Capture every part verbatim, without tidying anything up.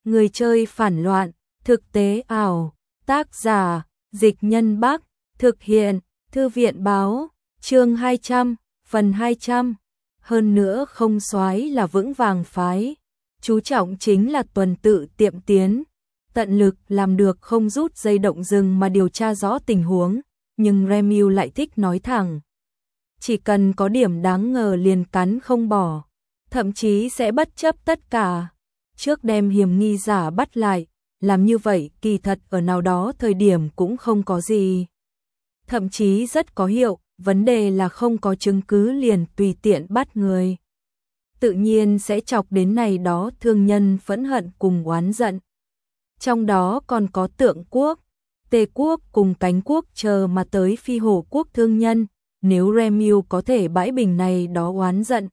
Người chơi phản loạn, thực tế ảo, tác giả, Dịch Nhân Bắc, thực hiện, Thư viện báo, chương hai trăm, phần hai trăm. Hơn nữa không soái là vững vàng phái, chú trọng chính là tuần tự tiệm tiến, tận lực làm được không rút dây động rừng mà điều tra rõ tình huống, nhưng Remiu lại thích nói thẳng. Chỉ cần có điểm đáng ngờ liền cắn không bỏ, thậm chí sẽ bất chấp tất cả, trước đem hiểm nghi giả bắt lại, làm như vậy kỳ thật ở nào đó thời điểm cũng không có gì. Thậm chí rất có hiệu, vấn đề là không có chứng cứ liền tùy tiện bắt người. Tự nhiên sẽ chọc đến này đó thương nhân phẫn hận cùng oán giận. Trong đó còn có Tượng Quốc, Tề Quốc cùng Cánh Quốc chờ mà tới Phi Hổ Quốc thương nhân, nếu Remiu có thể bãi bình này đó oán giận,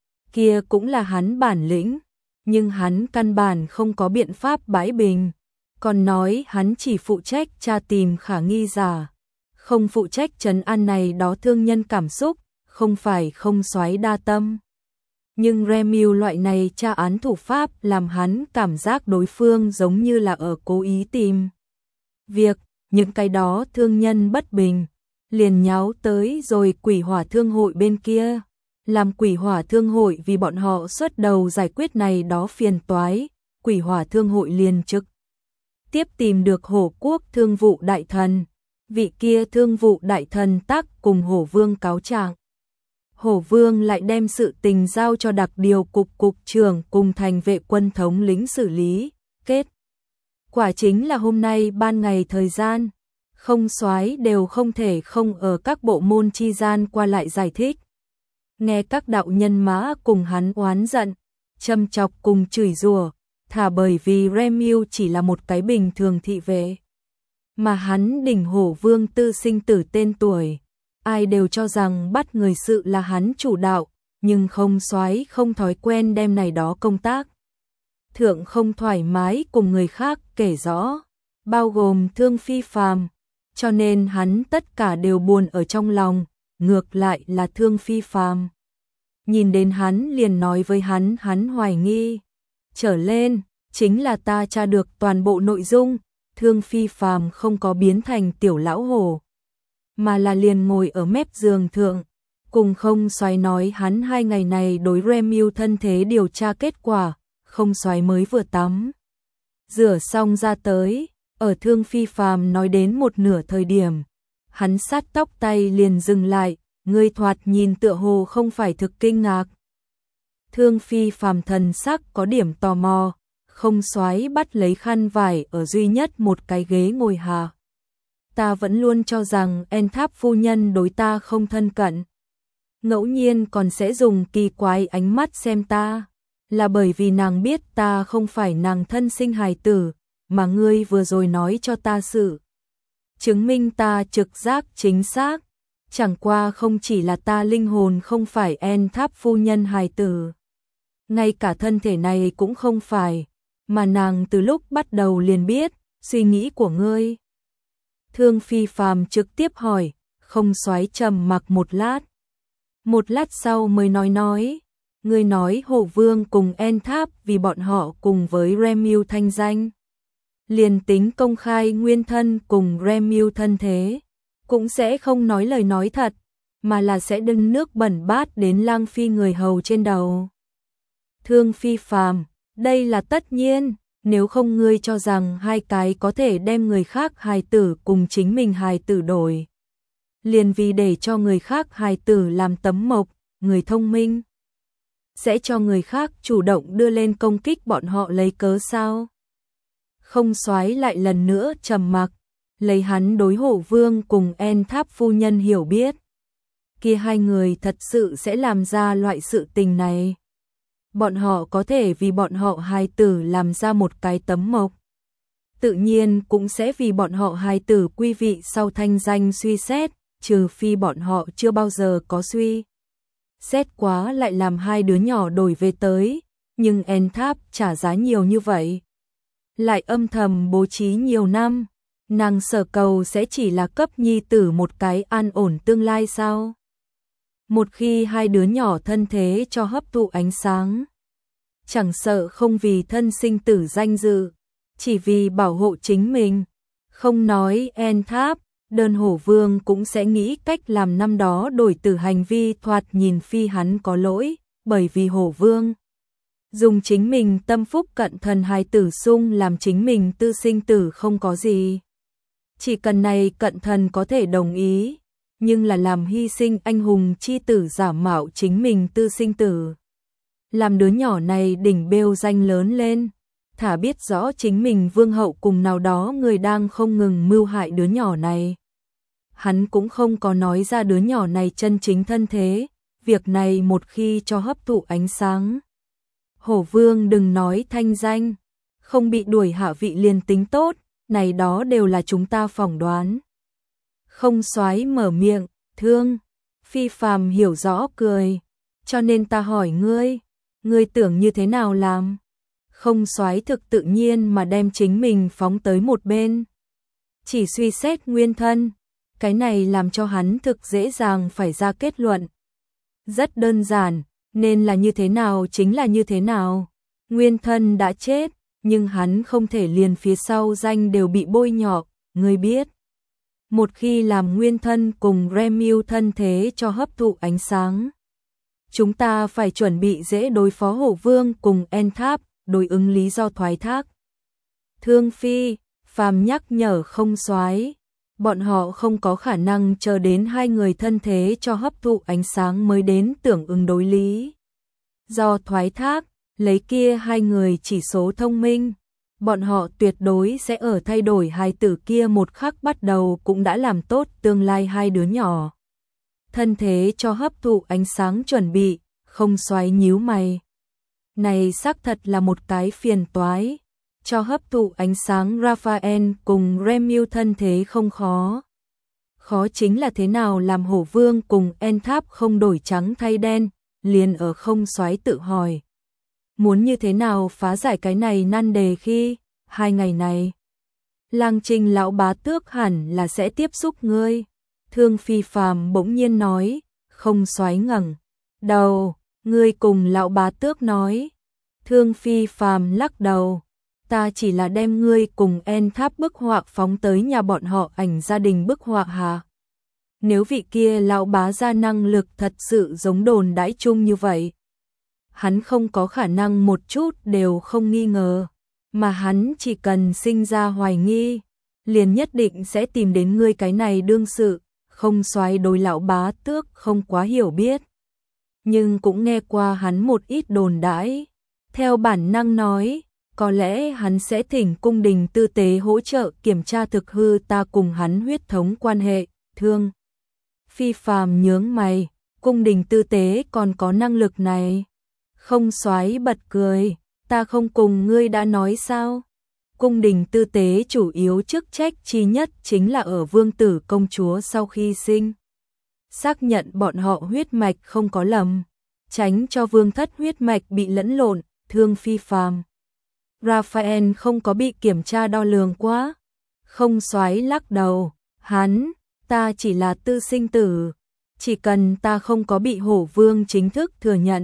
kia cũng là hắn bản lĩnh, nhưng hắn căn bản không có biện pháp bãi bình, còn nói hắn chỉ phụ trách tra tìm khả nghi giả, không phụ trách trấn an này đó thương nhân cảm xúc, không phải không soái đa tâm. Nhưng Remiu loại này tra án thủ pháp làm hắn cảm giác đối phương giống như là ở cố ý tìm việc, những cái đó thương nhân bất bình, liền nháo tới rồi Quỷ Hỏa Thương hội bên kia, làm Quỷ Hỏa Thương hội vì bọn họ xuất đầu giải quyết này đó phiền toái, Quỷ Hỏa Thương hội liền trực tiếp tìm được Hổ Quốc Thương vụ đại thần, vị kia Thương vụ đại thần tác cùng Hổ Vương cáo trạng. Hổ Vương lại đem sự tình giao cho đặc điều cục cục trưởng cùng thành vệ quân thống lĩnh xử lý, kết quả chính là hôm nay ban ngày thời gian, không soái đều không thể không ở các bộ môn chi gian qua lại giải thích. Nghe các đạo nhân mã cùng hắn oán giận, châm chọc cùng chửi rủa, thả bởi vì Remiu chỉ là một cái bình thường thị vệ, mà hắn đỉnh Hổ Vương tư sinh tử tên tuổi, ai đều cho rằng bắt người sự là hắn chủ đạo, nhưng không soái không thói quen đem này đó công tác thượng không thoải mái cùng người khác kể rõ, bao gồm Thương Phi Phàm, cho nên hắn tất cả đều buồn ở trong lòng, ngược lại là Thương Phi Phàm nhìn đến hắn liền nói với hắn hắn hoài nghi trở lên, chính là ta tra được toàn bộ nội dung, Thương Phi Phàm không có biến thành tiểu lão hổ, mà là liền ngồi ở mép giường thượng, cùng không soái nói hắn hai ngày này đối Remiu thân thế điều tra kết quả, không soái mới vừa tắm rửa xong ra tới, ở Thương Phi Phàm nói đến một nửa thời điểm, hắn sát tóc tay liền dừng lại, ngươi thoạt nhìn tựa hồ không phải thực kinh ngạc. Thương Phi Phàm thần sắc có điểm tò mò, không soái bắt lấy khăn vải ở duy nhất một cái ghế ngồi hạ. Ta vẫn luôn cho rằng En Tháp phu nhân đối ta không thân cận, ngẫu nhiên còn sẽ dùng kỳ quái ánh mắt xem ta, là bởi vì nàng biết ta không phải nàng thân sinh hài tử, mà ngươi vừa rồi nói cho ta sự chứng minh ta trực giác chính xác, chẳng qua không chỉ là ta linh hồn không phải En Tháp phu nhân hài tử, ngay cả thân thể này cũng không phải, mà nàng từ lúc bắt đầu liền biết suy nghĩ của ngươi. Thương Phi Phàm trực tiếp hỏi, không soái trầm mặc một lát. Một lát sau mới nói nói, ngươi nói Hổ Vương cùng En Tháp vì bọn họ cùng với Remiu thanh danh, liền tính công khai nguyên thân cùng Remiu thân thế, cũng sẽ không nói lời nói thật, mà là sẽ đựng nước bẩn bát đến Lang Phi người hầu trên đầu. Thương Phi Phàm, đây là tất nhiên, nếu không ngươi cho rằng hai cái có thể đem người khác hài tử cùng chính mình hài tử đổi, liền vì để cho người khác hài tử làm tấm mộc, người thông minh sẽ cho người khác chủ động đưa lên công kích bọn họ lấy cớ sao? Không soái lại lần nữa trầm mặc, lấy hắn đối Hổ Vương cùng En Tháp phu nhân hiểu biết, kia hai người thật sự sẽ làm ra loại sự tình này. Bọn họ có thể vì bọn họ hài tử làm ra một cái tấm mộc, tự nhiên cũng sẽ vì bọn họ hài tử quy vị sau thanh danh suy xét, trừ phi bọn họ chưa bao giờ có suy xét quá lại làm hai đứa nhỏ đổi về tới, nhưng En Tháp trả giá nhiều như vậy, lại âm thầm bố trí nhiều năm, nàng sở cầu sẽ chỉ là cấp nhi tử một cái an ổn tương lai sao? Một khi hai đứa nhỏ thân thế cho hấp thụ ánh sáng, chẳng sợ không vì thân sinh tử danh dự, chỉ vì bảo hộ chính mình. Không nói En Tháp, đơn hổ vương cũng sẽ nghĩ cách làm năm đó đổi từ hành vi thoạt nhìn phi hắn có lỗi, bởi vì hổ vương dùng chính mình tâm phúc cận thần hài tử sung làm chính mình tư sinh tử không có gì. Chỉ cần này cận thần có thể đồng ý, nhưng là làm hy sinh anh hùng chi tử giả mạo chính mình tư sinh tử. Làm đứa nhỏ này đỉnh bêu danh lớn lên, thả biết rõ chính mình vương hậu cùng nào đó người đang không ngừng mưu hại đứa nhỏ này. Hắn cũng không có nói ra đứa nhỏ này chân chính thân thế, việc này một khi cho hấp thụ ánh sáng. Hổ vương đừng nói thanh danh, không bị đuổi hạ vị liền tính tốt, này đó đều là chúng ta phỏng đoán. Không soái mở miệng, Thương Phi Phàm hiểu rõ cười, cho nên ta hỏi ngươi, ngươi tưởng như thế nào làm? Không soái thực tự nhiên mà đem chính mình phóng tới một bên. Chỉ suy xét nguyên thân, cái này làm cho hắn thực dễ dàng phải ra kết luận. Rất đơn giản, nên là như thế nào chính là như thế nào. Nguyên thân đã chết, nhưng hắn không thể liền phía sau danh đều bị bôi nhọ, ngươi biết. Một khi làm nguyên thân cùng Remil thân thế cho hấp thụ ánh sáng, chúng ta phải chuẩn bị dễ đối phó hổ vương cùng En Tháp, đối ứng lý do thoái thác. Thương Phi Phàm nhắc nhở không soái, bọn họ không có khả năng chờ đến hai người thân thế cho hấp thụ ánh sáng mới đến tưởng ứng đối lý. Do thoái thác, lấy kia hai người chỉ số thông minh, bọn họ tuyệt đối sẽ ở thay đổi hài tử kia một khắc bắt đầu cũng đã làm tốt tương lai hai đứa nhỏ. Thân thế cho hấp thụ ánh sáng chuẩn bị, không xoáy nhíu mày. Này xác thật là một cái phiền toái. Cho hấp thụ ánh sáng Raphael cùng Remil thân thế không khó. Khó chính là thế nào làm hổ vương cùng En Tháp không đổi trắng thay đen, liền ở không soái tự hỏi. Muốn như thế nào phá giải cái này nan đề khi, hai ngày này. Lang Trình lão bá tước hẳn là sẽ tiếp xúc ngươi. Thương Phi Phàm bỗng nhiên nói, không soái ngẩng đầu, ngươi cùng lão bá tước nói. Thương Phi Phàm lắc đầu. Ta chỉ là đem ngươi cùng En Tháp bức họa phóng tới nhà bọn họ ảnh gia đình bức họa hà. Nếu vị kia lão bá gia năng lực thật sự giống đồn đãi chung như vậy, hắn không có khả năng một chút đều không nghi ngờ, mà hắn chỉ cần sinh ra hoài nghi, liền nhất định sẽ tìm đến ngươi cái này đương sự. Không soái đối lão bá tước không quá hiểu biết, nhưng cũng nghe qua hắn một ít đồn đãi, theo bản năng nói. Có lẽ hắn sẽ thỉnh cung đình tư tế hỗ trợ kiểm tra thực hư ta cùng hắn huyết thống quan hệ. Thương Phi Phàm nhướng mày, cung đình tư tế còn có năng lực này. Không soái bật cười, ta không cùng ngươi đã nói sao. Cung đình tư tế chủ yếu chức trách chi nhất chính là ở vương tử công chúa sau khi sinh, xác nhận bọn họ huyết mạch không có lầm, tránh cho vương thất huyết mạch bị lẫn lộn. Thương Phi Phàm Raphael không có bị kiểm tra đo lường quá. Không soái lắc đầu, hắn, ta chỉ là tư sinh tử, chỉ cần ta không có bị hổ vương chính thức thừa nhận,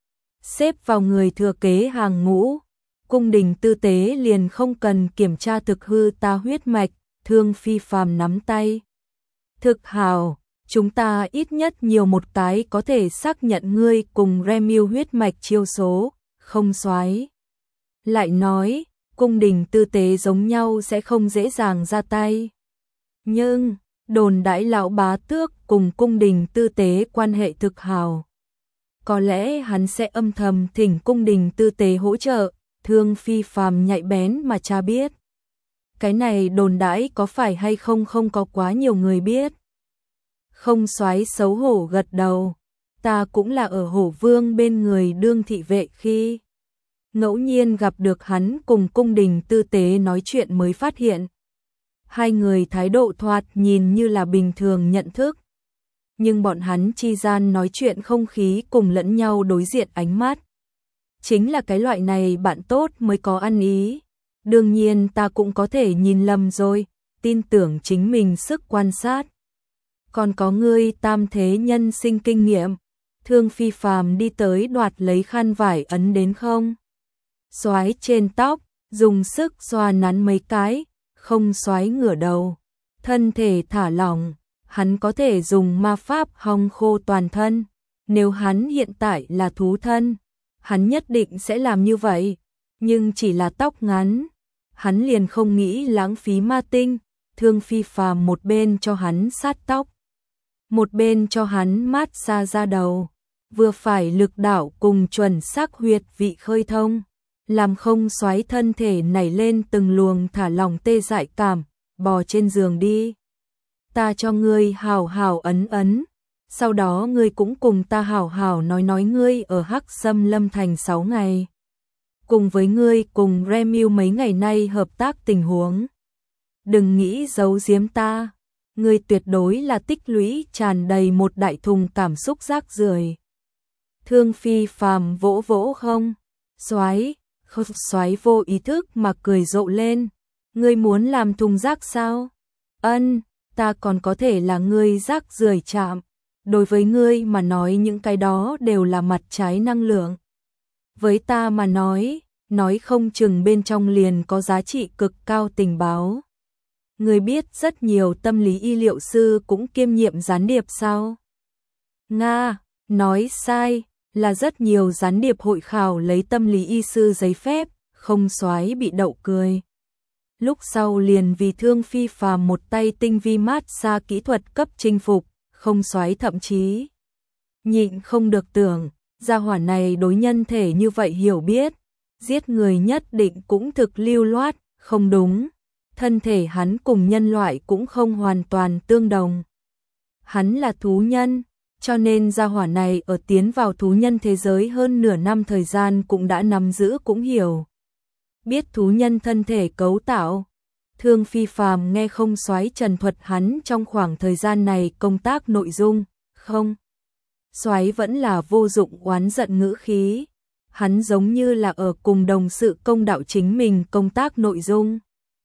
xếp vào người thừa kế hàng ngũ, cung đình tư tế liền không cần kiểm tra thực hư ta huyết mạch. Thương Phi Phàm nắm tay. Thực hào, chúng ta ít nhất nhiều một cái có thể xác nhận ngươi cùng Remil huyết mạch chiêu số. Không soái lại nói, cung đình tư tế giống nhau sẽ không dễ dàng ra tay. Nhưng, đồn đãi lão bá tước cùng cung đình tư tế quan hệ thực hào. Có lẽ hắn sẽ âm thầm thỉnh cung đình tư tế hỗ trợ. Thương Phi Phàm nhạy bén mà cha biết. Cái này đồn đãi có phải hay không không có quá nhiều người biết. Không soái xấu hổ gật đầu. Ta cũng là ở hổ vương bên người đương thị vệ khi ngẫu nhiên gặp được hắn cùng cung đình tư tế nói chuyện mới phát hiện. Hai người thái độ thoạt nhìn như là bình thường nhận thức. Nhưng bọn hắn chi gian nói chuyện không khí cùng lẫn nhau đối diện ánh mắt. Chính là cái loại này bạn tốt mới có ăn ý. Đương nhiên ta cũng có thể nhìn lầm rồi, tin tưởng chính mình sức quan sát. Còn có ngươi tam thế nhân sinh kinh nghiệm. Thương Phi Phàm đi tới đoạt lấy khăn vải ấn đến không. Xoái trên tóc, dùng sức xoa nắn mấy cái, không xoái ngửa đầu. Thân thể thả lỏng, hắn có thể dùng ma pháp hong khô toàn thân. Nếu hắn hiện tại là thú thân, hắn nhất định sẽ làm như vậy, nhưng chỉ là tóc ngắn. Hắn liền không nghĩ lãng phí ma tinh, Thương Phi Phàm một bên cho hắn sát tóc, một bên cho hắn mát xa da đầu, vừa phải lực đạo cùng chuẩn xác huyệt vị khơi thông, làm không xoáy thân thể nảy lên từng luồng thả lỏng tê dại cảm, bò trên giường đi. Ta cho ngươi hào hào ấn ấn, sau đó ngươi cũng cùng ta hào hào nói nói ngươi ở Hắc Sâm Lâm Thành sáu ngày. Cùng với ngươi cùng Remil mấy ngày nay hợp tác tình huống. Đừng nghĩ giấu giếm ta, ngươi tuyệt đối là tích lũy tràn đầy một đại thùng cảm xúc rác rưởi. Thương Phi Phàm vỗ vỗ không, xoáy, không xoáy vô ý thức mà cười rộ lên. Ngươi muốn làm thùng rác sao? Ân, ta còn có thể là ngươi rác rưởi chạm. Đối với ngươi mà nói những cái đó đều là mặt trái năng lượng. Với ta mà nói, nói không chừng bên trong liền có giá trị cực cao tình báo. Ngươi biết rất nhiều tâm lý y liệu sư cũng kiêm nhiệm gián điệp sao? Nga, nói sai, là rất nhiều gián điệp hội khảo lấy tâm lý y sư giấy phép, không xoái bị đậu cười. Lúc sau liền vì Thương Phi Phàm một tay tinh vi mát xa kỹ thuật cấp chinh phục, không xoái thậm chí nhịn không được tưởng, gia hỏa này đối nhân thể như vậy hiểu biết, giết người nhất định cũng thực lưu loát, không đúng. Thân thể hắn cùng nhân loại cũng không hoàn toàn tương đồng. Hắn là thú nhân, cho nên gia hỏa này ở tiến vào thú nhân thế giới hơn nửa năm thời gian cũng đã nắm giữ cũng hiểu. Biết thú nhân thân thể cấu tạo. Thương Phi Phàm nghe không xoáy trần thuật hắn trong khoảng thời gian này công tác nội dung, không. Xoáy vẫn là vô dụng oán giận ngữ khí. Hắn giống như là ở cùng đồng sự công đạo chính mình công tác nội dung.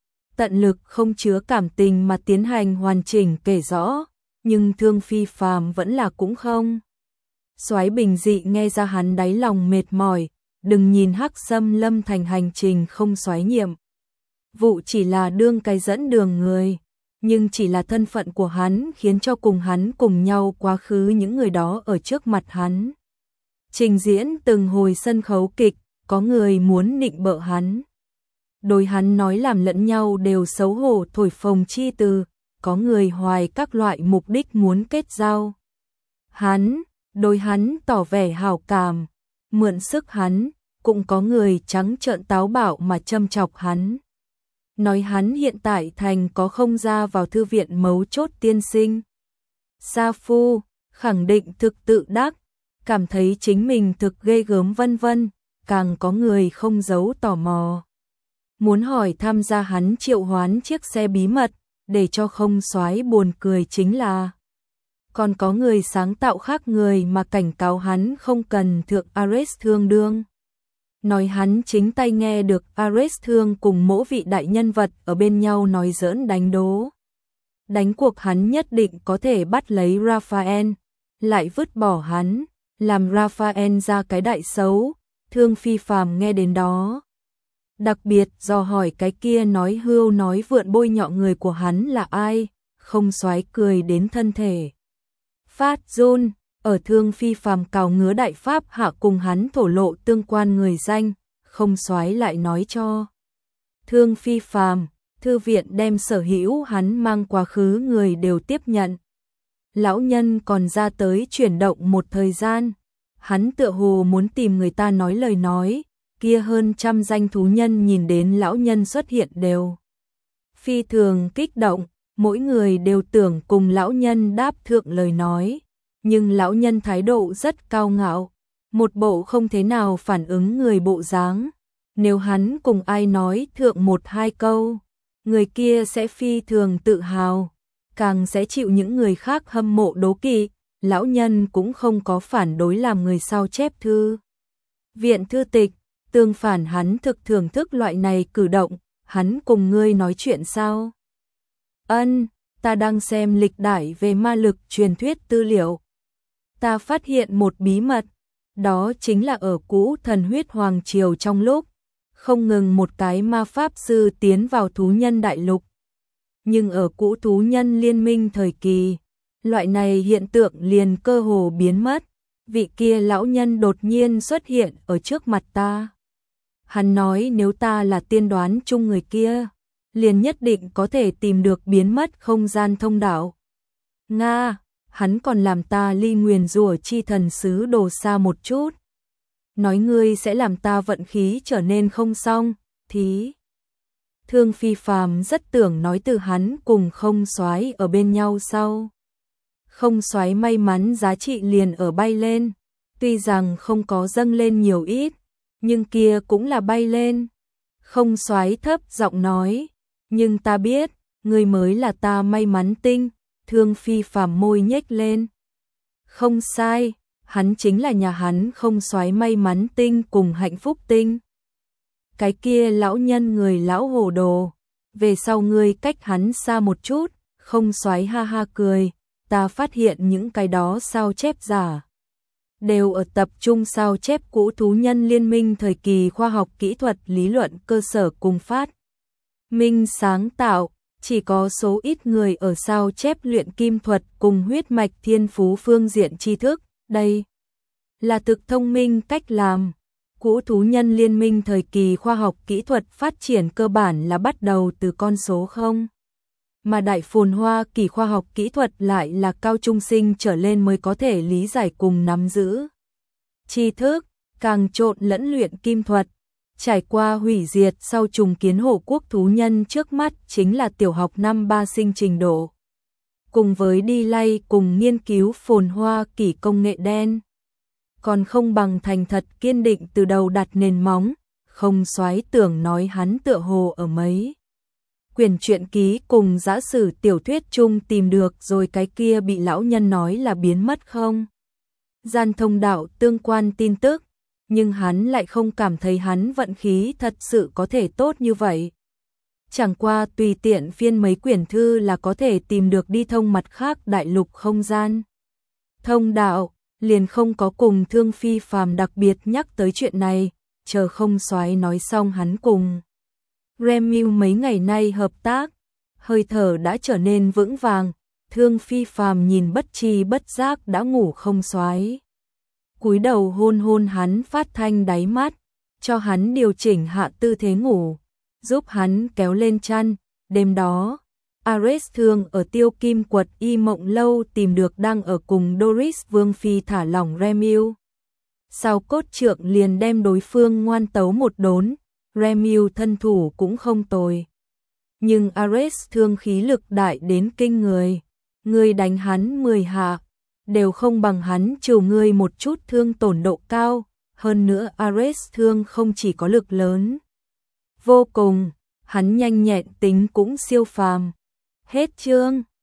Tận lực không chứa cảm tình mà tiến hành hoàn chỉnh kể rõ, nhưng Thương Phi Phàm vẫn là cũng không. Soái bình dị nghe ra hắn đáy lòng mệt mỏi, đừng nhìn Hắc Sâm Lâm Thành hành trình không soái nhiệm. Vụ chỉ là đương cái dẫn đường người, nhưng chỉ là thân phận của hắn khiến cho cùng hắn cùng nhau quá khứ những người đó ở trước mặt hắn. Trình diễn từng hồi sân khấu kịch, có người muốn nịnh bợ hắn. Đối hắn nói làm lẫn nhau đều xấu hổ thổi phồng chi từ, có người hoài các loại mục đích muốn kết giao. Hắn, đối hắn tỏ vẻ hảo cảm, mượn sức hắn, cũng có người trắng trợn táo bạo mà châm chọc hắn. Nói hắn hiện tại thành có không ra vào thư viện mấu chốt tiên sinh. Sa Phu, khẳng định thực tự đắc, cảm thấy chính mình thực ghê gớm vân vân, càng có người không giấu tò mò. Muốn hỏi tham gia hắn triệu hoán chiếc xe bí mật, để cho không soái buồn cười chính là. Còn có người sáng tạo khác người mà cảnh cáo hắn không cần thượng Ares thương đương. Nói hắn chính tay nghe được Ares thương cùng mỗi vị đại nhân vật ở bên nhau nói giỡn đánh đố. Đánh cuộc hắn nhất định có thể bắt lấy Raphael, lại vứt bỏ hắn, làm Raphael ra cái đại xấu. Thương Phi Phàm nghe đến đó. Đặc biệt do hỏi cái kia nói hưu nói vượn bôi nhọ người của hắn là ai, không soái cười đến thân thể. Phát run, ở Thương Phi Phàm cào ngứa đại pháp hạ cùng hắn thổ lộ tương quan người danh, không soái lại nói cho. Thương Phi Phàm, thư viện đem sở hữu hắn mang quá khứ người đều tiếp nhận. Lão nhân còn ra tới chuyển động một thời gian, hắn tựa hồ muốn tìm người ta nói lời nói. Kia hơn trăm danh thú nhân nhìn đến lão nhân xuất hiện đều phi thường kích động, mỗi người đều tưởng cùng lão nhân đáp thượng lời nói, nhưng lão nhân thái độ rất cao ngạo, một bộ không thế nào phản ứng người bộ dáng. Nếu hắn cùng ai nói thượng một hai câu, người kia sẽ phi thường tự hào, càng sẽ chịu những người khác hâm mộ đố kỵ. Lão nhân cũng không có phản đối làm người sao chép thư viện thư tịch. Tương phản hắn thực thưởng thức loại này cử động, hắn cùng ngươi nói chuyện sao? Ân, ta đang xem lịch đại về ma lực truyền thuyết tư liệu. Ta phát hiện một bí mật, đó chính là ở cũ thần huyết hoàng triều trong lúc, Không ngừng một cái ma pháp sư tiến vào thú nhân đại lục. Nhưng ở cũ thú nhân liên minh thời kỳ, loại này hiện tượng liền cơ hồ biến mất. Vị kia lão nhân đột nhiên xuất hiện ở trước mặt ta. Hắn nói nếu ta là tiên đoán chung người kia, liền nhất định có thể tìm được biến mất không gian thông đạo. Nga, hắn còn làm ta ly nguyền rủa chi thần sứ đồ xa một chút. Nói ngươi sẽ làm ta vận khí trở nên không xong, thí. Thương Phi Phàm rất tưởng nói từ hắn cùng Không Soái ở bên nhau sau. Không Soái may mắn giá trị liền ở bay lên, tuy rằng không có dâng lên nhiều ít, nhưng kia cũng là bay lên. Không Soái thấp giọng nói, nhưng ta biết, ngươi mới là ta may mắn tinh. Thương Phi Phàm môi nhếch lên. Không sai, hắn chính là nhà hắn Không Soái may mắn tinh cùng hạnh phúc tinh. Cái kia lão nhân người lão hồ đồ, về sau ngươi cách hắn xa một chút. Không Soái ha ha cười, ta phát hiện những cái đó sao chép giả đều ở tập trung sao chép cũ thú nhân liên minh thời kỳ khoa học kỹ thuật lý luận cơ sở cùng phát minh sáng tạo, chỉ có số ít người ở sao chép luyện kim thuật cùng huyết mạch thiên phú phương diện tri thức, đây là thực thông minh cách làm. Cũ thú nhân liên minh thời kỳ khoa học kỹ thuật phát triển cơ bản là bắt đầu từ con số không, mà đại phồn hoa kỳ khoa học kỹ thuật lại là cao trung sinh trở lên mới có thể lý giải cùng nắm giữ. Tri thức, càng trộn lẫn luyện kim thuật, trải qua hủy diệt sau trùng kiến hổ quốc thú nhân trước mắt chính là tiểu học năm ba sinh trình độ. Cùng với đi lay cùng nghiên cứu phồn hoa kỳ công nghệ đen, còn không bằng thành thật kiên định từ đầu đặt nền móng. Không Soái tưởng nói hắn tựa hồ ở mấy quyển truyện ký cùng giả sử tiểu thuyết chung tìm được rồi cái kia bị lão nhân nói là biến mất không gian thông đạo tương quan tin tức, nhưng hắn lại không cảm thấy hắn vận khí thật sự có thể tốt như vậy. Chẳng qua tùy tiện phiên mấy quyển thư là có thể tìm được đi thông mặt khác đại lục không gian thông đạo, liền không có cùng Thương Phi Phàm đặc biệt nhắc tới chuyện này. Chờ Không Soái nói xong hắn cùng Remiu mấy ngày nay hợp tác, hơi thở đã trở nên vững vàng. Thương Phi Phàm nhìn bất tri bất giác đã ngủ Không Soái, cúi đầu hôn hôn hắn phát thanh đáy mắt, cho hắn điều chỉnh hạ tư thế ngủ, giúp hắn kéo lên chăn. Đêm đó, Ares Thương ở Tiêu Kim Quật Y Mộng Lâu tìm được đang ở cùng Doris Vương Phi thả lỏng Remiu. Sau cốt trượng liền đem đối phương ngoan tấu một đốn. Remiu thân thủ cũng không tồi, nhưng Ares Thương khí lực đại đến kinh người, người đánh hắn mười hạ đều không bằng hắn trừ người một chút thương tổn độ cao. Hơn nữa Ares Thương không chỉ có lực lớn vô cùng, hắn nhanh nhẹn tính cũng siêu phàm. Hết chương.